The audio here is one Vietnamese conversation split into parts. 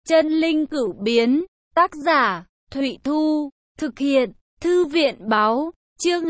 Chân linh cửu biến, tác giả, Thụy Thu, thực hiện, Thư viện báo, chương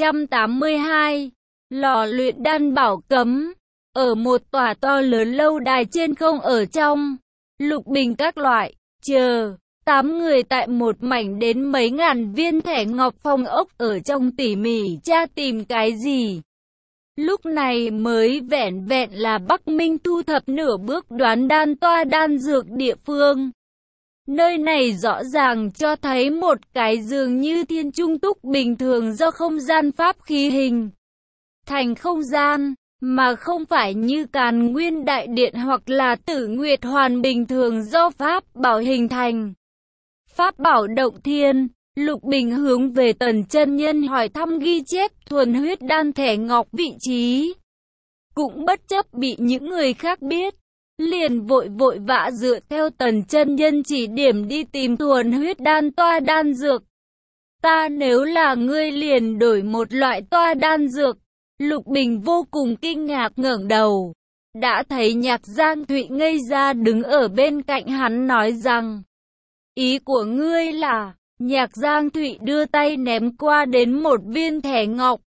282, lò luyện đan bảo cấm. Ở một tòa to lớn lâu đài trên không ở trong, lục bình các loại, chờ, 8 người tại một mảnh đến mấy ngàn viên thẻ ngọc phong ốc ở trong tỉ mỉ tra tìm cái gì. Lúc này mới vẻn vẹn là Bắc Minh thu thập nửa bước đoán đan toa đan dược địa phương. Nơi này rõ ràng cho thấy một cái dường như thiên trung túc bình thường do không gian pháp khí hình thành không gian, mà không phải như Càn Nguyên Đại Điện hoặc là Tử Nguyệt Hoàn bình thường do pháp bảo hình thành. Pháp bảo động thiên. Lục Bình hướng về Tần chân nhân hỏi thăm ghi chép thuần huyết đan thẻ ngọc vị trí. Cũng bất chấp bị những người khác biết, liền vội vã dựa theo Tần chân nhân chỉ điểm đi tìm thuần huyết đan toa đan dược. Ta nếu là ngươi liền đổi một loại toa đan dược. Lục Bình vô cùng kinh ngạc ngẩng đầu, đã thấy Nhạc Giang Thụy ngây ra đứng ở bên cạnh hắn nói rằng: ý của ngươi là? Nhạc Giang Thụy đưa tay ném qua đến một viên thẻ ngọc,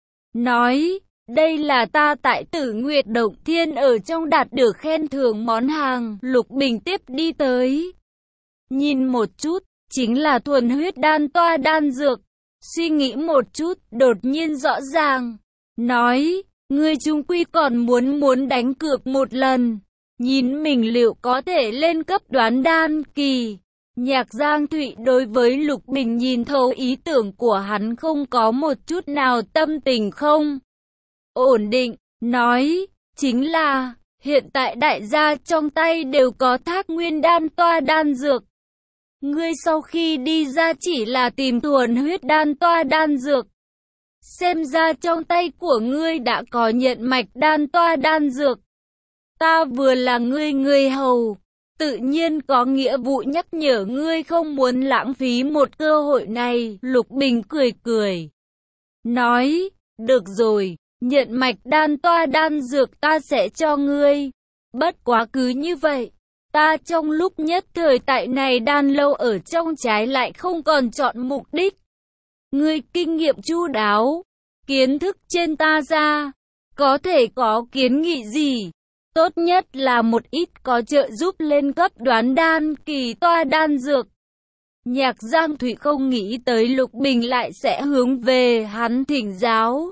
nói: đây là ta tại Tử Nguyệt Động Thiên ở trong đạt được khen thưởng món hàng. Lục Bình tiếp đi tới, nhìn một chút, chính là thuần huyết đan toa đan dược. Suy nghĩ một chút, đột nhiên rõ ràng, nói: ngươi chung quy còn muốn đánh cược một lần, nhìn mình liệu có thể lên cấp đoán đan kỳ. Nhạc Giang Thụy đối với Lục Bình nhìn thấu ý tưởng của hắn không có một chút nào tâm tình không ổn định, nói: chính là, hiện tại đại gia trong tay đều có Thác Nguyên đan toa đan dược. Ngươi sau khi đi ra chỉ là tìm thuần huyết đan toa đan dược. Xem ra trong tay của ngươi đã có nhận mạch đan toa đan dược. Ta vừa là người hầu, tự nhiên có nghĩa vụ nhắc nhở ngươi không muốn lãng phí một cơ hội này. Lục Bình cười, nói: được rồi, nhận mạch đan toa đan dược ta sẽ cho ngươi. Bất quá cứ như vậy, ta trong lúc nhất thời tại này đan lâu ở trong trái lại không còn chọn mục đích. Ngươi kinh nghiệm chu đáo, kiến thức trên ta ra, có thể có kiến nghị gì? Tốt nhất là một ít có trợ giúp lên cấp đoán đan kỳ toa đan dược. Nhạc Giang Thụy không nghĩ tới Lục Bình lại sẽ hướng về hắn thỉnh giáo.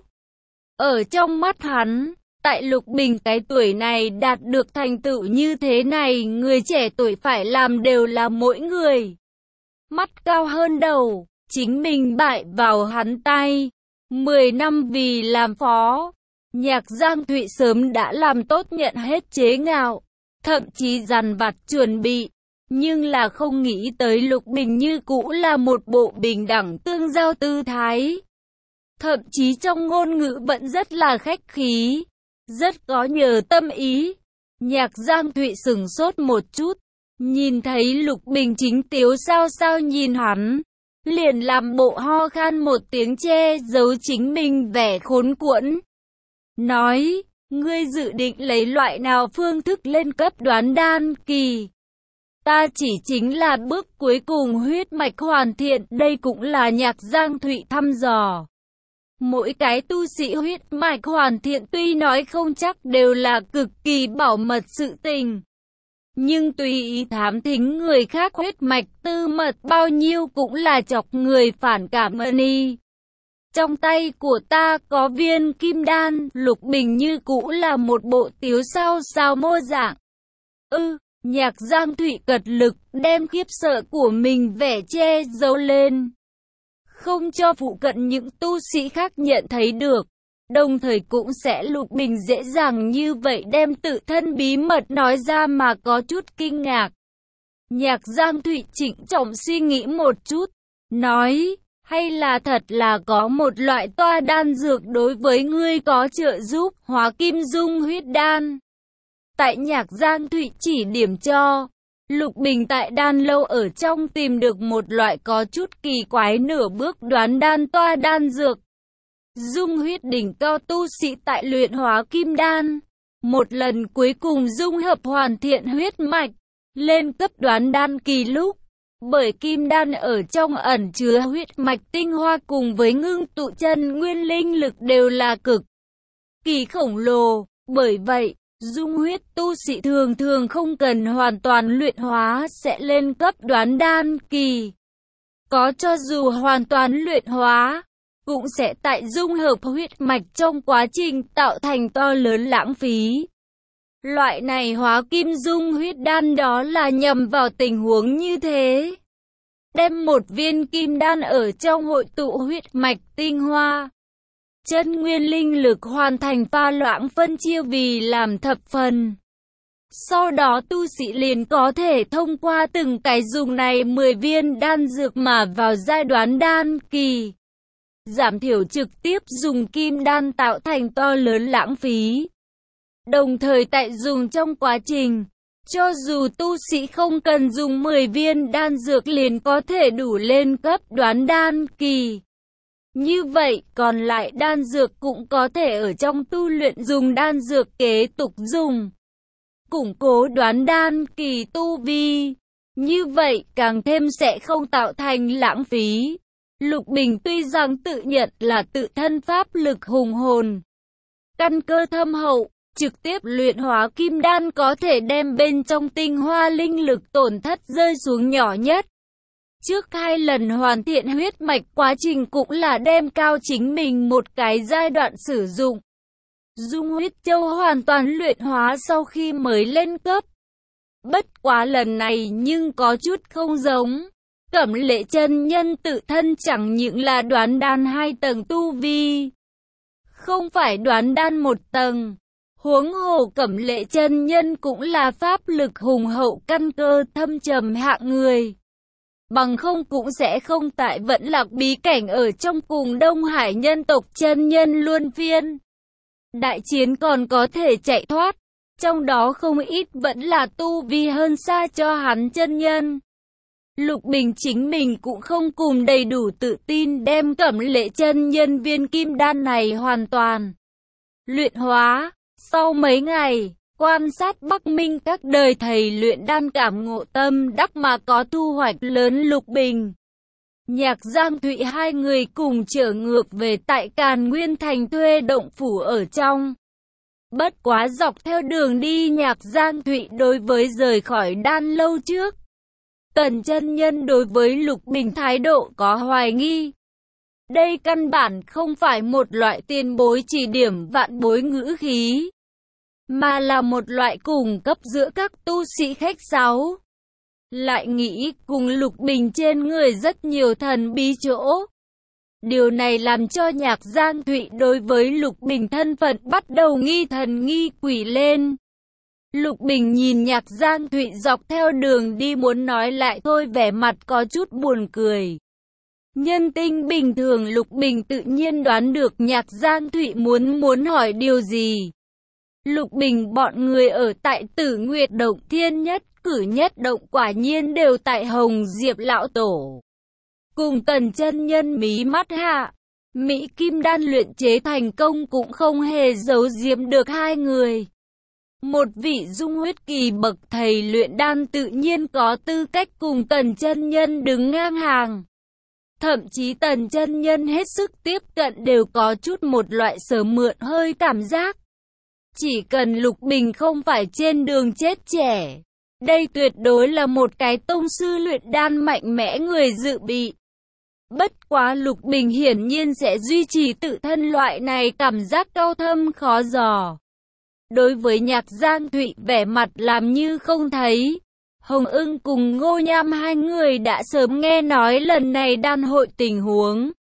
Ở trong mắt hắn, tại Lục Bình cái tuổi này đạt được thành tựu như thế này, người trẻ tuổi phải làm đều là mỗi người mắt cao hơn đầu. Chính mình bại vào hắn tay, 10 năm vì làm phó. Nhạc Giang Thụy sớm đã làm tốt nhận hết chế ngạo, thậm chí dằn vặt chuẩn bị, nhưng là không nghĩ tới Lục Bình như cũ là một bộ bình đẳng tương giao tư thái. Thậm chí trong ngôn ngữ vẫn rất là khách khí, rất có nhờ tâm ý. Nhạc Giang Thụy sửng sốt một chút, nhìn thấy Lục Bình chính tiếu sao nhìn hắn, liền làm bộ ho khan một tiếng che giấu chính mình vẻ khốn cuộn. Nói: ngươi dự định lấy loại nào phương thức lên cấp đoán đan kỳ? Ta chỉ chính là bước cuối cùng huyết mạch hoàn thiện. Đây cũng là Nhạc Giang Thụy thăm dò. Mỗi cái tu sĩ huyết mạch hoàn thiện tuy nói không chắc đều là cực kỳ bảo mật sự tình, nhưng tùy ý thám thính người khác huyết mạch tư mật bao nhiêu cũng là chọc người phản cảm ân. Trong tay của ta có viên kim đan. Lục Bình như cũ là một bộ tiếu sao mô dạng. Nhạc Giang Thụy cật lực đem khiếp sợ của mình vẻ che giấu lên, không cho phụ cận những tu sĩ khác nhận thấy được. Đồng thời cũng sẽ Lục Bình dễ dàng như vậy đem tự thân bí mật nói ra mà có chút kinh ngạc. Nhạc Giang Thụy trịnh trọng suy nghĩ một chút, nói: hay là thật là có một loại toa đan dược đối với ngươi có trợ giúp, Hóa Kim Dung huyết đan. Tại Nhạc Giang Thụy chỉ điểm cho, Lục Bình tại đan lâu ở trong tìm được một loại có chút kỳ quái nửa bước đoán đan toa đan dược. Dung huyết đỉnh cao tu sĩ tại luyện hóa kim đan, một lần cuối cùng dung hợp hoàn thiện huyết mạch, lên cấp đoán đan kỳ lúc, bởi kim đan ở trong ẩn chứa huyết mạch tinh hoa cùng với ngưng tụ chân nguyên linh lực đều là cực kỳ khổng lồ, bởi vậy, dung huyết tu sĩ thường thường không cần hoàn toàn luyện hóa sẽ lên cấp đoán đan kỳ. Có cho dù hoàn toàn luyện hóa, cũng sẽ tại dung hợp huyết mạch trong quá trình tạo thành to lớn lãng phí. Loại này hóa kim dung huyết đan đó là nhằm vào tình huống như thế. Đem một viên kim đan ở trong hội tụ huyết mạch tinh hoa. Chân nguyên linh lực hoàn thành pha loãng phân chia vì làm thập phần. Sau đó tu sĩ liền có thể thông qua từng cái dùng này 10 viên đan dược mà vào giai đoạn đan kỳ. Giảm thiểu trực tiếp dùng kim đan tạo thành to lớn lãng phí. Đồng thời tại dùng trong quá trình, cho dù tu sĩ không cần dùng 10 viên đan dược liền có thể đủ lên cấp đoán đan kỳ. Như vậy, còn lại đan dược cũng có thể ở trong tu luyện dùng đan dược kế tục dùng. Củng cố đoán đan kỳ tu vi. Như vậy, càng thêm sẽ không tạo thành lãng phí. Lục Bình tuy rằng tự nhận là tự thân pháp lực hùng hồn, căn cơ thâm hậu, trực tiếp luyện hóa kim đan có thể đem bên trong tinh hoa linh lực tổn thất rơi xuống nhỏ nhất. Trước 2 lần hoàn thiện huyết mạch quá trình cũng là đem cao chính mình một cái giai đoạn sử dụng. Dung huyết châu hoàn toàn luyện hóa sau khi mới lên cấp. Bất quá lần này nhưng có chút không giống. Cẩm Lệ chân nhân tự thân chẳng những là đoán đan 2 tầng tu vi, không phải đoán đan 1 tầng. Huống hồ Cẩm Lệ chân nhân cũng là pháp lực hùng hậu căn cơ thâm trầm hạng người. Bằng không cũng sẽ không tại Vẫn Lạc bí cảnh ở trong cùng Đông Hải nhân tộc chân nhân luân phiên. Đại chiến còn có thể chạy thoát, trong đó không ít vẫn là tu vi hơn xa cho hắn chân nhân. Lục Bình chính mình cũng không cùng đầy đủ tự tin đem Cẩm Lệ chân nhân viên kim đan này hoàn toàn luyện hóa. Sau mấy ngày, quan sát Bắc Minh các đời thầy luyện đan cảm ngộ tâm đắc mà có thu hoạch lớn, Lục Bình, Nhạc Giang Thụy hai người cùng trở ngược về tại Càn Nguyên Thành thuê động phủ ở trong. Bất quá dọc theo đường đi Nhạc Giang Thụy đối với rời khỏi đan lâu trước, Tần chân nhân đối với Lục Bình thái độ có hoài nghi. Đây căn bản không phải một loại tiền bối chỉ điểm vạn bối ngữ khí, mà là một loại cùng cấp giữa các tu sĩ khách sáo. Lại nghĩ cùng Lục Bình trên người rất nhiều thần bí chỗ. Điều này làm cho Nhạc Giang Thụy đối với Lục Bình thân phận bắt đầu nghi thần nghi quỷ lên. Lục Bình nhìn Nhạc Giang Thụy dọc theo đường đi muốn nói lại thôi, vẻ mặt có chút buồn cười. Nhân tinh bình thường Lục Bình tự nhiên đoán được Nhạc Giang Thụy muốn hỏi điều gì. Lục Bình bọn người ở tại Tử Nguyệt Động Thiên Nhất Cử Nhất Động quả nhiên đều tại Hồng Diệp Lão Tổ. Cùng Tần chân nhân mí mắt hạ, Mỹ Kim Đan luyện chế thành công cũng không hề giấu giếm được hai người. Một vị dung huyết kỳ bậc thầy luyện đan tự nhiên có tư cách cùng Tần chân nhân đứng ngang hàng. Thậm chí Tần chân nhân hết sức tiếp cận đều có chút một loại sớm mượn hơi cảm giác. Chỉ cần Lục Bình không phải trên đường chết trẻ, đây tuyệt đối là một cái tông sư luyện đan mạnh mẽ người dự bị. Bất quá Lục Bình hiển nhiên sẽ duy trì tự thân loại này cảm giác cao thâm khó dò. Đối với Nhạc Giang Thụy vẻ mặt làm như không thấy. Hồng Ưng cùng Ngô Nham hai người đã sớm nghe nói lần này đan hội tình huống.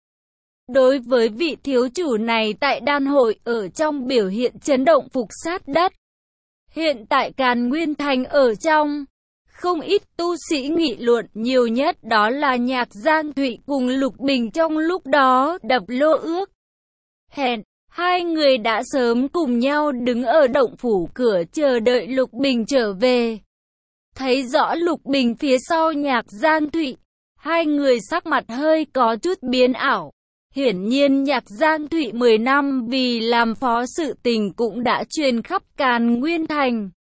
Đối với vị thiếu chủ này tại đan hội ở trong biểu hiện chấn động phục sát đất. Hiện tại Càn Nguyên Thành ở trong, không ít tu sĩ nghị luận, nhiều nhất đó là Nhạc Giang Thụy cùng Lục Bình trong lúc đó đập lô ước hẹn. Hai người đã sớm cùng nhau đứng ở động phủ cửa chờ đợi Lục Bình trở về. Thấy rõ Lục Bình phía sau Nhạc Giang Thụy, hai người sắc mặt hơi có chút biến ảo. Hiển nhiên Nhạc Giang Thụy 10 năm vì làm phó sự tình cũng đã truyền khắp Càn Nguyên Thành.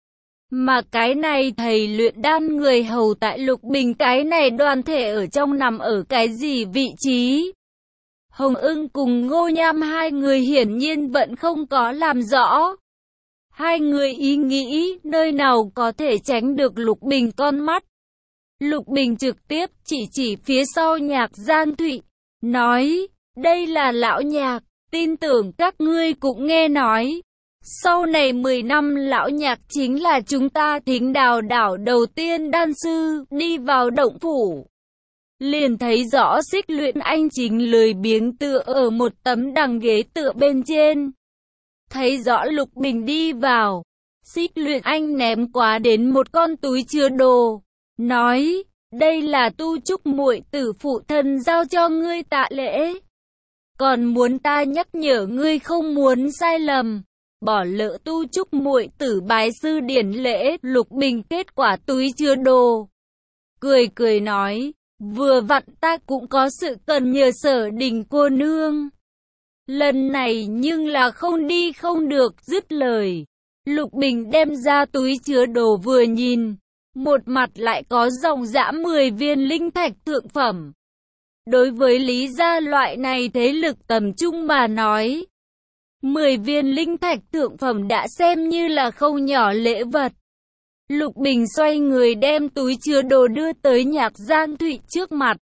Mà cái này thầy luyện đan người hầu tại Lục Bình cái này đoàn thể ở trong nằm ở cái gì vị trí? Hồng Ưng cùng Ngô Nham hai người hiển nhiên vẫn không có làm rõ. Hai người ý nghĩ nơi nào có thể tránh được Lục Bình con mắt. Lục Bình trực tiếp chỉ phía sau Nhạc Giang Thụy, nói, đây là lão Nhạc, tin tưởng các ngươi cũng nghe nói. Sau này 10 năm lão Nhạc chính là chúng ta Thính Đào đảo đầu tiên đan sư đi vào động phủ. Liền thấy rõ Xích Luyện Anh chính lười biếng tựa ở một tấm đằng ghế tựa bên trên. Thấy rõ Lục Bình đi vào, Xích Luyện Anh ném quá đến một con túi chứa đồ, nói, đây là Tu Trúc muội tử phụ thân giao cho ngươi tạ lễ. Còn muốn ta nhắc nhở ngươi không muốn sai lầm, bỏ lỡ Tu Trúc muội tử bái sư điển lễ. Lục Bình kết quả túi chứa đồ, cười nói, vừa vặn ta cũng có sự cần nhờ Sở Đình cô nương. Lần này nhưng là không đi không được. Dứt lời, Lục Bình đem ra túi chứa đồ vừa nhìn, một mặt lại có dòng dã 10 viên linh thạch thượng phẩm. Đối với Lý gia loại này thế lực tầm trung mà nói, 10 viên linh thạch thượng phẩm đã xem như là không nhỏ lễ vật. Lục Bình xoay người đem túi chứa đồ đưa tới Nhạc Giang Thụy trước mặt,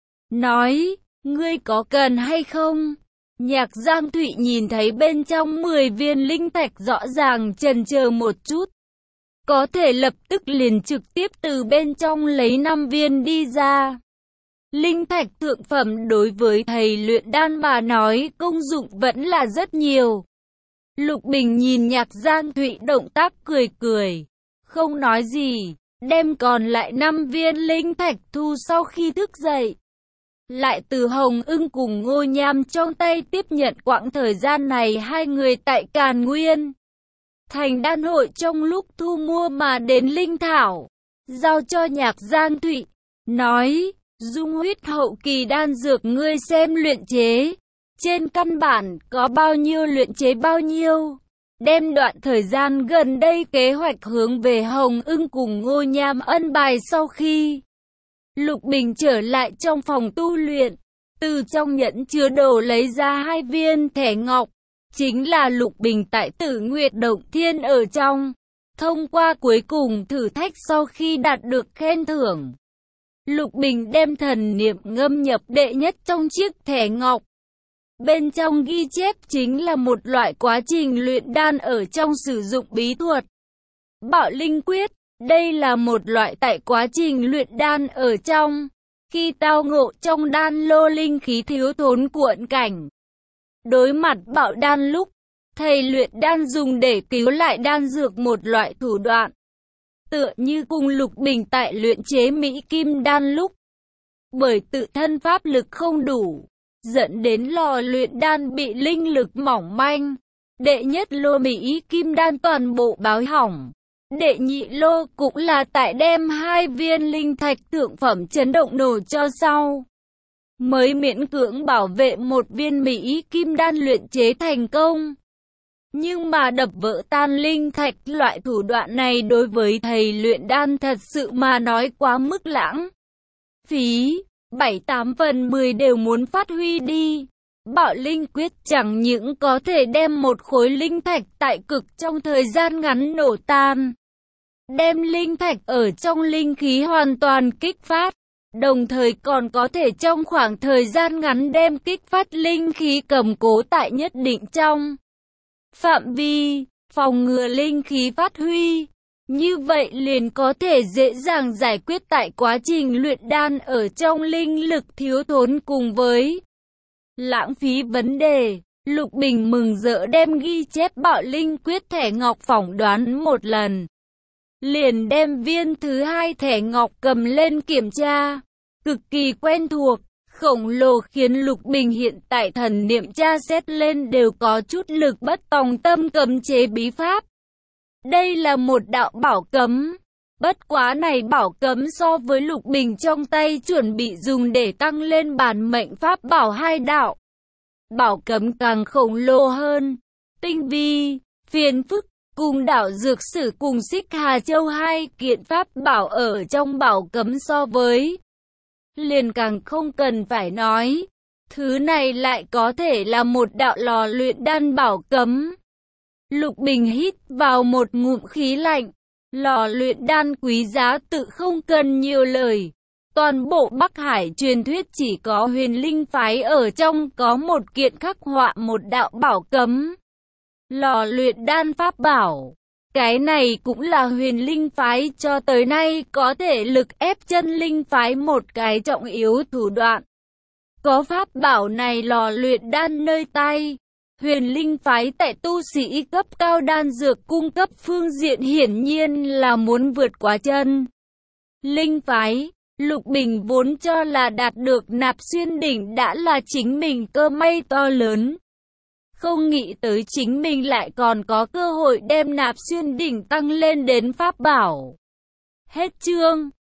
nói, ngươi có cần hay không? Nhạc Giang Thụy nhìn thấy bên trong 10 viên linh thạch rõ ràng chần chờ một chút, có thể lập tức liền trực tiếp từ bên trong lấy 5 viên đi ra. Linh thạch thượng phẩm đối với thầy luyện đan mà nói công dụng vẫn là rất nhiều. Lục Bình nhìn Nhạc Giang Thụy động tác cười, không nói gì, đem còn lại 5 viên linh thạch thu sau khi thức dậy. Lại từ Hồng Ưng cùng Ngô Nham trong tay tiếp nhận quãng thời gian này hai người tại Càn Nguyên thành đan hội trong lúc thu mua mà đến linh thảo, giao cho Nhạc Giang Thụy, nói, dung huyết hậu kỳ đan dược ngươi xem luyện chế, trên căn bản có bao nhiêu luyện chế bao nhiêu. Đem đoạn thời gian gần đây kế hoạch hướng về Hồng Ưng cùng Ngô Nham ân bài sau khi Lục Bình trở lại trong phòng tu luyện, từ trong nhẫn chứa đồ lấy ra 2 viên thẻ ngọc, chính là Lục Bình tại Tử Nguyệt Động Thiên ở trong, thông qua cuối cùng thử thách sau khi đạt được khen thưởng. Lục Bình đem thần niệm ngâm nhập đệ nhất trong chiếc thẻ ngọc. Bên trong ghi chép chính là một loại quá trình luyện đan ở trong sử dụng bí thuật Bạo Linh Quyết. Đây là một loại tại quá trình luyện đan ở trong, khi tao ngộ trong đan lô linh khí thiếu thốn cuộn cảnh. Đối mặt bạo đan lúc, thầy luyện đan dùng để cứu lại đan dược một loại thủ đoạn. Tựa như cùng Lục Bình tại luyện chế Mỹ Kim đan lúc, bởi tự thân pháp lực không đủ, dẫn đến lò luyện đan bị linh lực mỏng manh. Đệ nhất lô Mỹ Kim đan toàn bộ báo hỏng. Đệ nhị lô cũng là tại đem 2 viên linh thạch thượng phẩm chấn động nổ cho sau, mới miễn cưỡng bảo vệ một viên Mỹ Kim đan luyện chế thành công. Nhưng mà đập vỡ tan linh thạch, loại thủ đoạn này đối với thầy luyện đan thật sự mà nói quá mức lãng phí, 7-8 phần 10 đều muốn phát huy đi. Bạo Linh Quyết chẳng những có thể đem một khối linh thạch tại cực trong thời gian ngắn nổ tan, đem linh thạch ở trong linh khí hoàn toàn kích phát, đồng thời còn có thể trong khoảng thời gian ngắn đem kích phát linh khí cầm cố tại nhất định trong phạm vi, phòng ngừa linh khí phát huy. Như vậy liền có thể dễ dàng giải quyết tại quá trình luyện đan ở trong linh lực thiếu thốn cùng với lãng phí vấn đề. Lục Bình mừng rỡ đem ghi chép Bạo Linh Quyết thẻ ngọc phỏng đoán một lần, liền đem viên thứ 2 thẻ ngọc cầm lên kiểm tra, cực kỳ quen thuộc, khổng lồ khiến Lục Bình hiện tại thần niệm tra xét lên đều có chút lực bất tòng tâm cấm chế bí pháp. Đây là một đạo bảo cấm, bất quá này bảo cấm so với Lục Bình trong tay chuẩn bị dùng để tăng lên bản mệnh pháp bảo 2 đạo bảo cấm càng khổng lồ hơn, tinh vi, phiền phức, cùng đảo Dược Sử cùng Xích Hà Châu hai kiện pháp bảo ở trong bảo cấm so với liền càng không cần phải nói. Thứ này lại có thể là một đạo lò luyện đan bảo cấm. Lục Bình hít vào một ngụm khí lạnh. Lò luyện đan quý giá tự không cần nhiều lời. Toàn bộ Bắc Hải truyền thuyết chỉ có Huyền Linh phái ở trong có một kiện khắc họa một đạo bảo cấm. Lò luyện đan pháp bảo. Cái này cũng là Huyền Linh phái cho tới nay có thể lực ép chân linh phái một cái trọng yếu thủ đoạn. Có pháp bảo này lò luyện đan nơi tay. Huyền Linh phái tại tu sĩ cấp cao đan dược cung cấp phương diện hiển nhiên là muốn vượt qua chân linh phái. Lục Bình vốn cho là đạt được Nạp Xuyên đỉnh đã là chính mình cơ may to lớn. Không nghĩ tới chính mình lại còn có cơ hội đem Nạp Xuyên đỉnh tăng lên đến pháp bảo. Hết chương.